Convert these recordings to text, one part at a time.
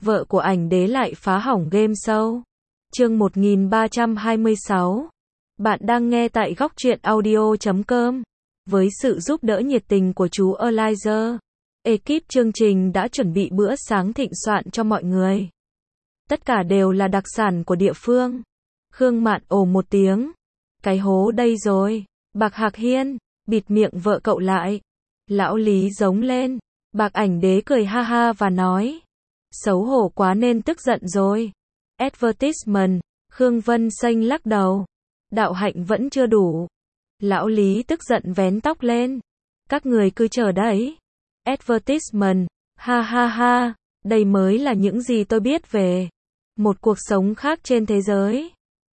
vợ của ảnh đế lại phá hỏng game show. Chương 1326. Bạn đang nghe tại góc truyện audio.com. Với sự giúp đỡ nhiệt tình của chú Elijah, ekip chương trình đã chuẩn bị bữa sáng thịnh soạn cho mọi người. Tất cả đều là đặc sản của địa phương. Khương Mạn ồ một tiếng. Cái hố đây rồi. Bạc Hạc Hiên, bịt miệng vợ cậu lại. Lão Lý giống lên. Bạc ảnh đế cười ha ha và nói. Xấu hổ quá nên tức giận rồi. Advertisement, Khương Vân Xanh lắc đầu. Đạo hạnh vẫn chưa đủ. Lão Lý tức giận vén tóc lên. Các người cứ chờ đấy. Advertisement, ha ha ha, đây mới là những gì tôi biết về một cuộc sống khác trên thế giới.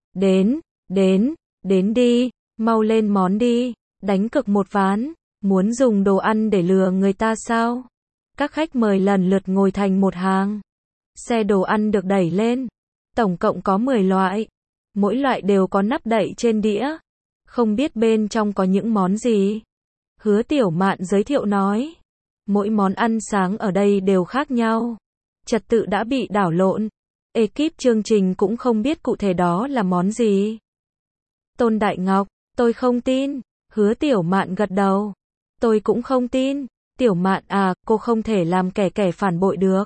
Đến đi, mau lên món đi, đánh cược một ván, muốn dùng đồ ăn để lừa người ta sao? Các khách mời lần lượt ngồi thành một hàng. Xe đồ ăn được đẩy lên, tổng cộng có 10 loại, mỗi loại đều có nắp đậy trên đĩa, không biết bên trong có những món gì. Hứa Tiểu Mạn giới thiệu nói, mỗi món ăn sáng ở đây đều khác nhau, trật tự đã bị đảo lộn, ekip chương trình cũng không biết cụ thể đó là món gì. Tôn Đại Ngọc, tôi không tin. Hứa Tiểu Mạn gật đầu. Tôi cũng không tin. Tiểu Mạn à, cô không thể làm kẻ phản bội được.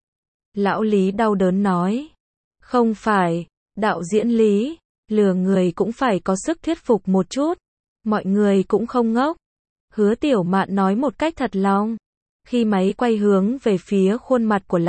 Lão Lý đau đớn nói. Không phải, đạo diễn Lý, lừa người cũng phải có sức thuyết phục một chút. Mọi người cũng không ngốc. Hứa Tiểu Mạn nói một cách thật lòng. Khi máy quay hướng về phía khuôn mặt của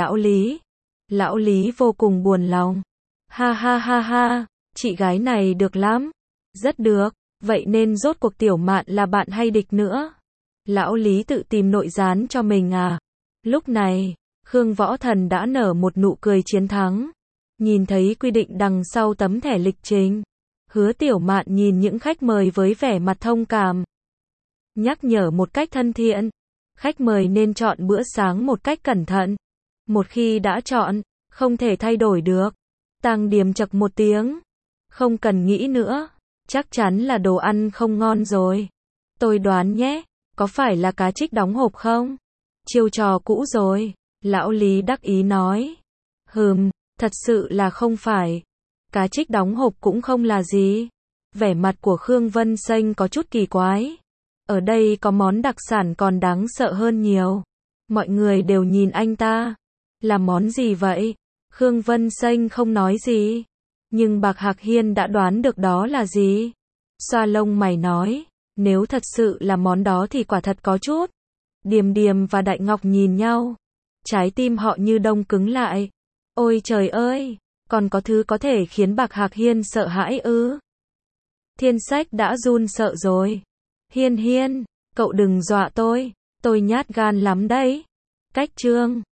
Lão Lý vô cùng buồn lòng. Ha ha ha ha, chị gái này được lắm. Rất được, vậy nên rốt cuộc Tiểu Mạn là bạn hay địch nữa? Lão Lý tự tìm nội gián cho mình à? Lúc này, Khương Võ Thần đã nở một nụ cười chiến thắng. Nhìn thấy quy định đằng sau tấm thẻ lịch trình. Hứa Tiểu Mạn nhìn những khách mời với vẻ mặt thông cảm. Nhắc nhở một cách thân thiện. Khách mời nên chọn bữa sáng một cách cẩn thận. Một khi đã chọn, không thể thay đổi được. Tăng điểm chậc một tiếng. Không cần nghĩ nữa. Chắc chắn là đồ ăn không ngon rồi. Tôi đoán nhé, có phải là cá trích đóng hộp không? Chiêu trò cũ rồi. Lão Lý đắc ý nói. Thật sự là không phải. Cá trích đóng hộp cũng không là gì. Vẻ mặt của Khương Vân Xanh có chút kỳ quái. Ở đây có món đặc sản còn đáng sợ hơn nhiều. Mọi người đều nhìn anh ta. Là món gì vậy? Khương Vân Xanh không nói gì. Nhưng Bạc Hạc Hiên đã đoán được đó là gì. Xoa lông mày nói. Nếu thật sự là món đó thì quả thật có chút. Điềm Điềm và Đại Ngọc nhìn nhau. Trái tim họ như đông cứng lại. Ôi trời ơi, còn có thứ có thể khiến Bạc Hạc Hiên sợ hãi ư? Thiên Sách đã run sợ rồi. Hiên, cậu đừng dọa tôi nhát gan lắm đấy. Cách chương